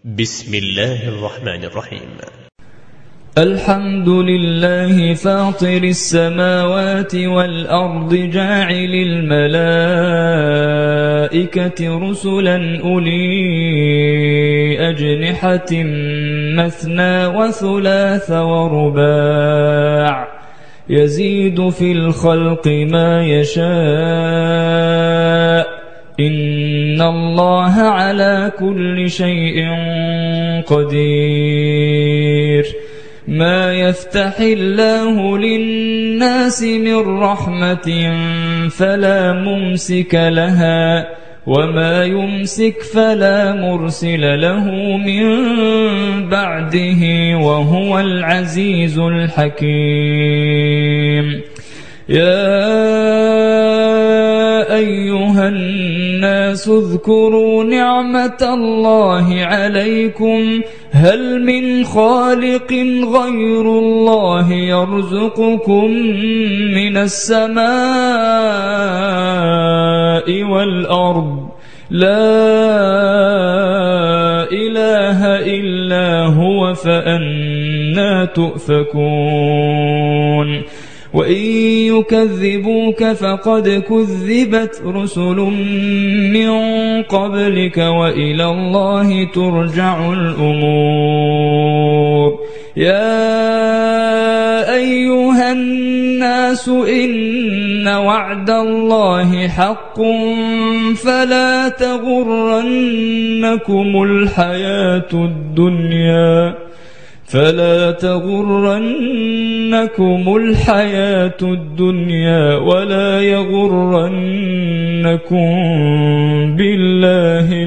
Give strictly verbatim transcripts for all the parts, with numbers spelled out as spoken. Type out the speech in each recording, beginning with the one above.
بسم الله الرحمن الرحيم. الحمد لله فاطر السماوات والأرض جاعل الملائكة رسلا أولي أجنحة مثنى وثلاث ورباع يزيد في الخلق ما يشاء إن الله على كل شيء قدير. ما يفتح الله للناس من رحمة فلا ممسك لها وما يمسك فلا مرسل له من بعده وهو العزيز الحكيم. يا أيها الناس اذكروا نعمة الله عليكم هل من خالق غير الله يرزقكم من السماء والأرض لا إله إلا هو فأنى تؤفكون. وإن يكذبوك فقد كذبت رسل من قبلك وإلى الله ترجع الأمور. يا أيها الناس إن وعد الله حق فلا تغرنكم الحياة الدنيا فلا تغرنكم الحياة الدنيا ولا يغرنكم بالله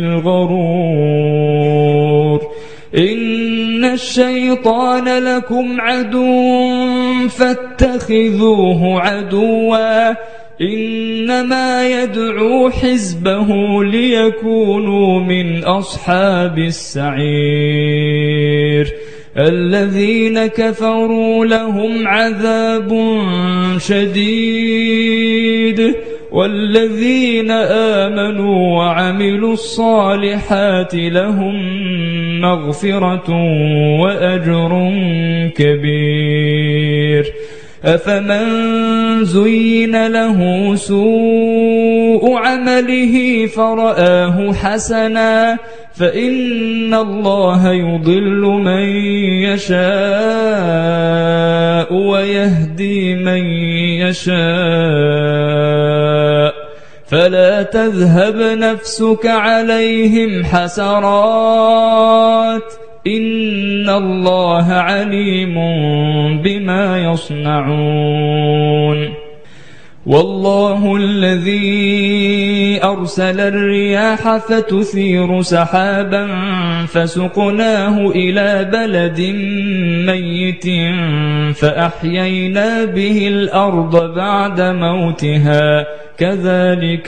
الغرور. إن الشيطان لكم عدو فاتخذوه عدوا إنما يدعو حزبه ليكونوا من أصحاب السعير. الذين كفروا لهم عذاب شديد والذين آمنوا وعملوا الصالحات لهم مغفرة وأجر كبير. أفمن زين له سوء عمله فرآه حسنا فإن الله يضل من يشاء ويهدي من يشاء فلا تذهب نفسك عليهم حسرات إن الله عليم بما يصنعون. والله الذي أرسل الرياح فتثير سحابا فسقناه إلى بلد ميت فأحيينا به الأرض بعد موتها كذلك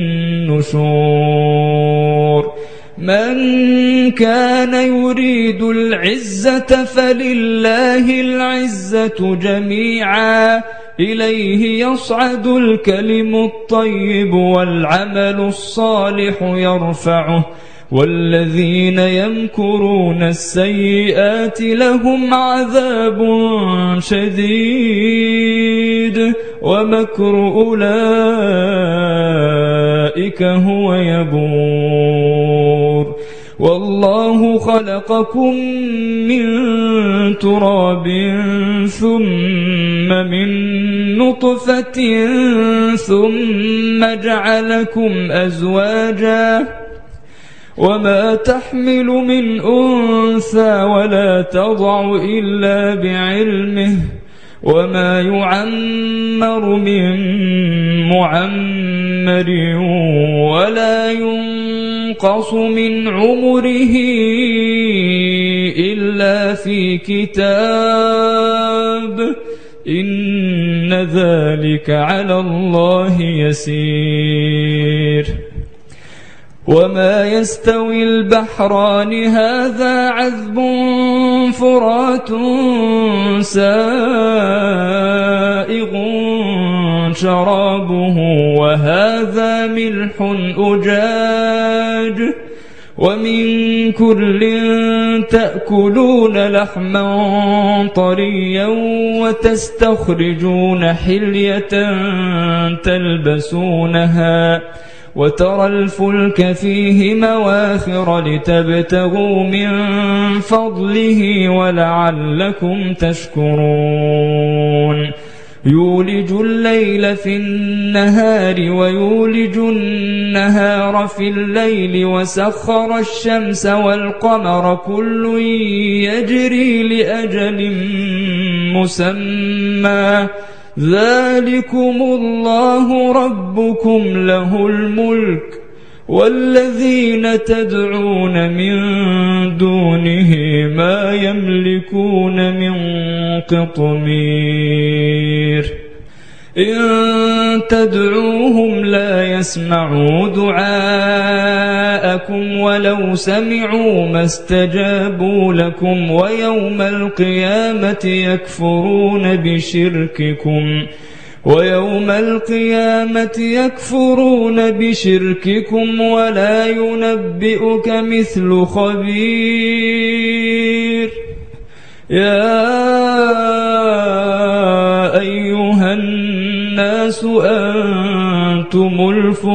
النشور. من كان يريد العزة فلله العزة جميعا إليه يصعد الكلم الطيب والعمل الصالح يرفعه والذين يمكرون السيئات لهم عذاب شديد ومكر أولئك هو يبور. والله خلقكم من تراب ثم من نطفة ثم جعلكم أزواجا وما تحمل من أنثى ولا تضع إلا بعلمه وما يعمر من معمر ولا ينقص من عمره إلا في كتاب إن ذلك على الله يسير. وما يستوي البحران هذا عذب فرات سائغ شرابه وهذا ملح أجاج ومن كل تأكلون لحما طريا وتستخرجون حلية تلبسونها وترى الفلك فيه مواخر لتبتغوا من فضله ولعلكم تشكرون يولج الليل في النهار ويولج النهار في الليل وسخر الشمس والقمر كل يجري لأجل مسمى ذلكم الله ربكم له الملك والذين تدعون من دونه ما يملكون من قطمير إن تدعوهم لا يسمعوا دعاءكم ولو سمعوا ما استجابوا لكم ويوم القيامة يكفرون بشرككم ويوم القيامة يكفرون بشرككم ولا ينبئك مثل خبير يا أيها الناس أنتم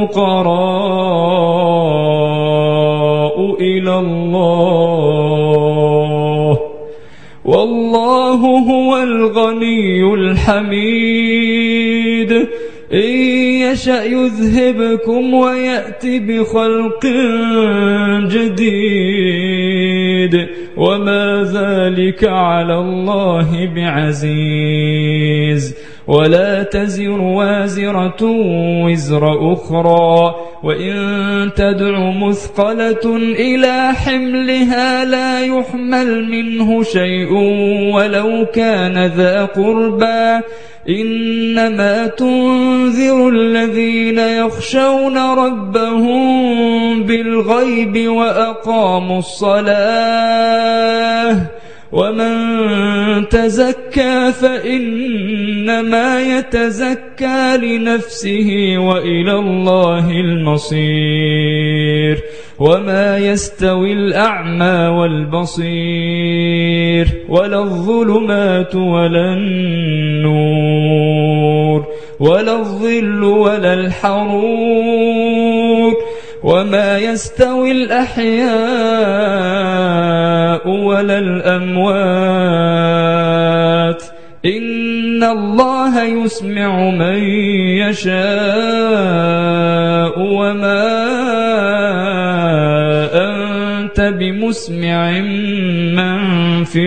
الفقراء إلى الله والله هو الغني الحميد إن يشأ يذهبكم ويأتي بخلق جديد وما ذلك على الله بعزيز ولا تزر وازرة وزر أخرى وإن تدع مثقلة إلى حملها لا يحمل منه شيء ولو كان ذا قربى إنما تنذر الذين يخشون ربهم بالغيب وأقاموا الصلاة ومن تزكى فإنما يتزكى لنفسه وإلى الله المصير وما يستوي الأعمى والبصير ولا الظلمات ولا النور ولا الظل ولا الحرور وما يستوي الأحياء ولا الأموات إن الله يسمع من يشاء وما أنت بمسمع من في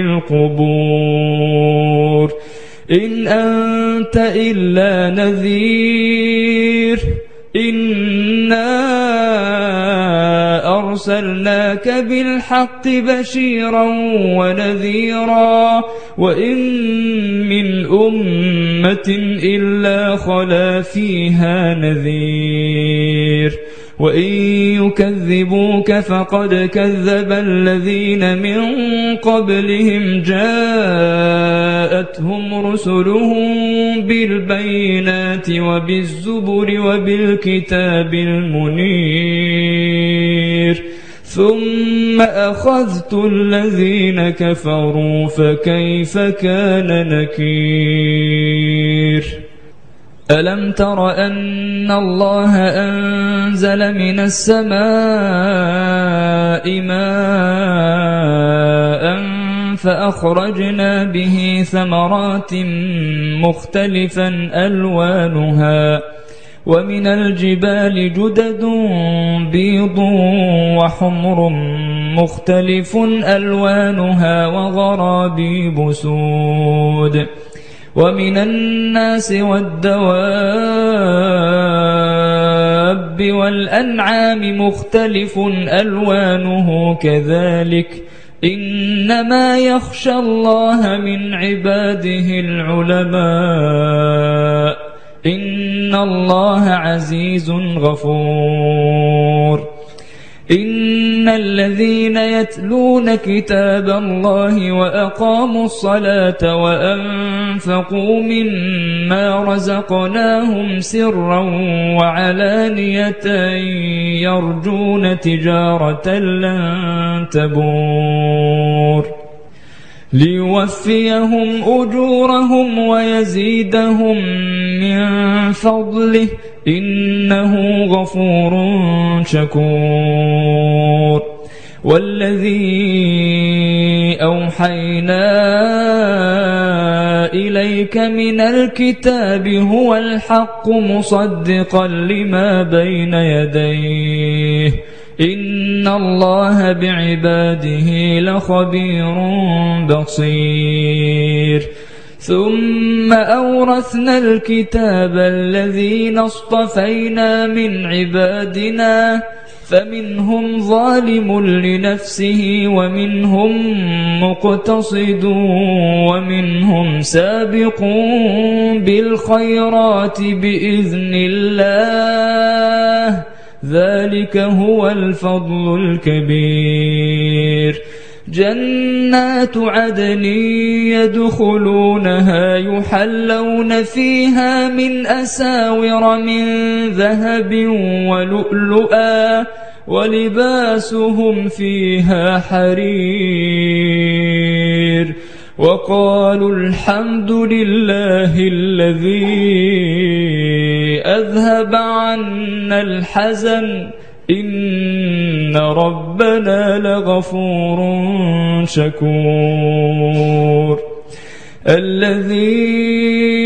القبور إن أنت إلا نذير إنا أرسلناك بالحق بشيرا ونذيرا وإن من أمة إلا خلا فيها نذير وإن يكذبوك فقد كذب الذين من قبلهم جاءتهم رسلهم بالبينات وبالزبر وبالكتاب المنير ثم أخذت الذين كفروا فكيف كان نكير ألم تر أن الله أنزل من السماء ماء فأخرجنا به ثمرات مختلفا ألوانها ومن الجبال جدد بيض وحمر مختلف ألوانها وغرابيب سود ومن الناس والدواب والأنعام مختلف ألوانه كذلك إنما يخشى الله من عباده العلماء إن الله عزيز غفور إن الذين يتلون كتاب الله وأقاموا الصلاة وأنفقوا مما رزقناهم سرا وعلانية يرجون تجارة لن تبور ليوفيهم أجورهم ويزيدهم من فضله إنه غفور شكور والذي أوحينا إليك من الكتاب هو الحق مصدقا لما بين يديه إن الله بعباده لخبير بصير ثم أورثنا الكتاب الذين اصطفينا من عبادنا فمنهم ظالم لنفسه ومنهم مقتصد ومنهم سابق بالخيرات بإذن الله ذلك هو الفضل الكبير جنات عدن يدخلونها يحلون فيها من أساور من ذهب ولؤلؤا ولباسهم فيها حرير وقالوا الحمد لله الذي أذهب عنا الحزن إن ربنا لغفور شكور الذي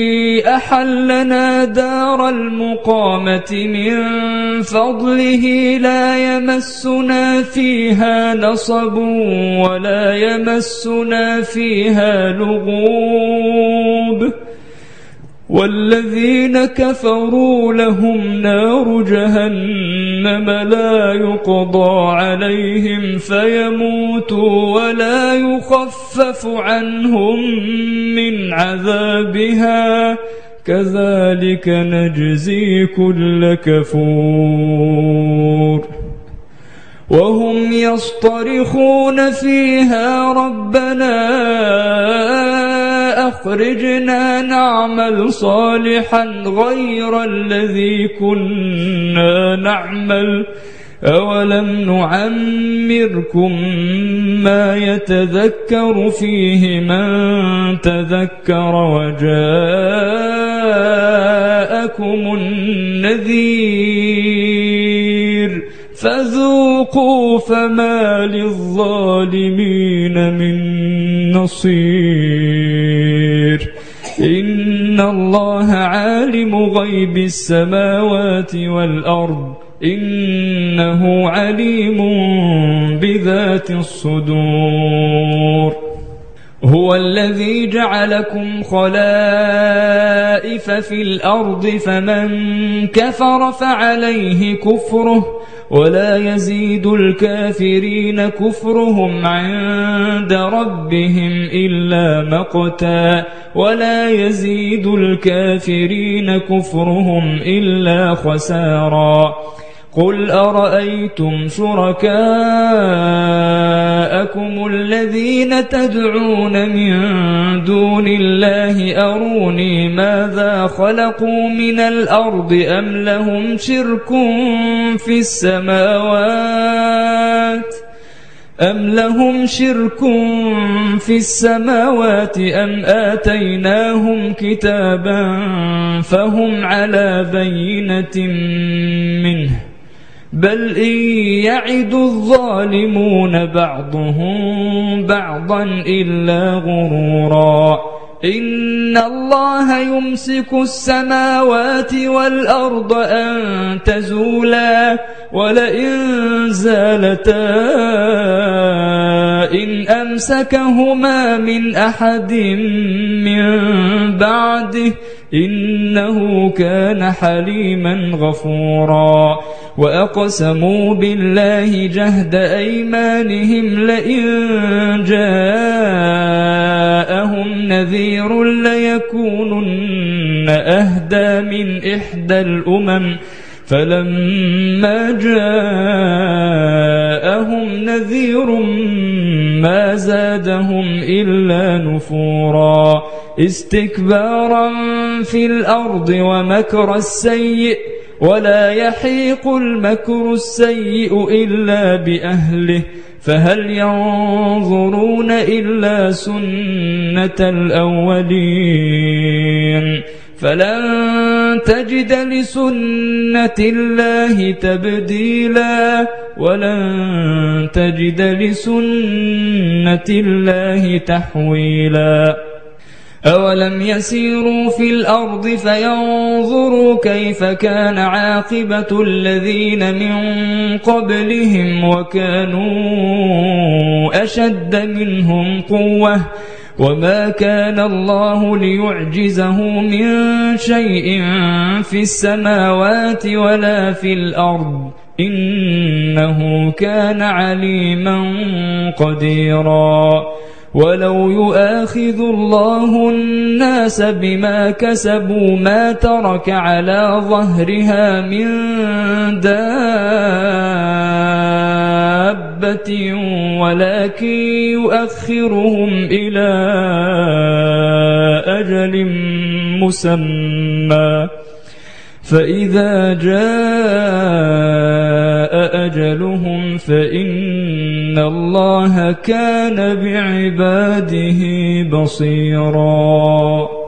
أحلنا دار المقامة من فضله لا يمسنا فيها نصب ولا يمسنا فيها لغوب والذين كفروا لهم نار جهنم لا يقضى عليهم فيموتوا ولا يخفف عنهم من عذابها كذلك نجزي كل كفور وهم يصطرخون فيها ربنا أخرجنا نعمل صالحا غير الذي كنا نعمل أولم نعمركم ما يتذكر فيه من تذكر وجاءكم النذير فذوقوا فما للظالمين من نصير إن الله عالم غيب السماوات والأرض إنه عليم بذات الصدور هو الذي جعلكم خلائف في الأرض فمن كفر فعليه كفره ولا يزيد الكافرين كفرهم عند ربهم إلا مقتا ولا يزيد الكافرين كفرهم إلا خسارا قل أرأيتم شركاءكم الذين تدعون من دون الله أروني ماذا خلقوا من الأرض أم لهم شرك في السماوات أم لهم شرك في السماوات أم آتيناهم كتابا فهم على بينة منه بل إن يعد الظالمون بعضهم بعضا إلا غرورا إن الله يمسك السماوات والأرض أن تزولا ولئن زالتا إن أمسكهما من أحد من بعده إنه كان حليما غفورا وأقسموا بالله جهد أيمانهم لئن جاءهم نذير ليكونن أهدى من إحدى الأمم فلما جاءهم نذير ما زادهم إلا نفورا استكبارا في الأرض ومكر السيء ولا يحيق المكر السيء إلا بأهله فهل ينظرون إلا سنة الأولين فلن تجد لسنة الله تبديلا ولن تجد لسنة الله تحويلا أولم يسيروا في الأرض فينظروا كيف كان عاقبة الذين من قبلهم وكانوا أشد منهم قوة وما كان الله ليعجزه من شيء في السماوات ولا في الأرض إنه كان عليما قديرا ولو يؤاخذ الله الناس بما كسبوا ما ترك على ظهرها من دابة ولكن يؤخرهم إلى أجل مسمى فإذا جاء أجلهم فإن الله كان بعباده بصيرا.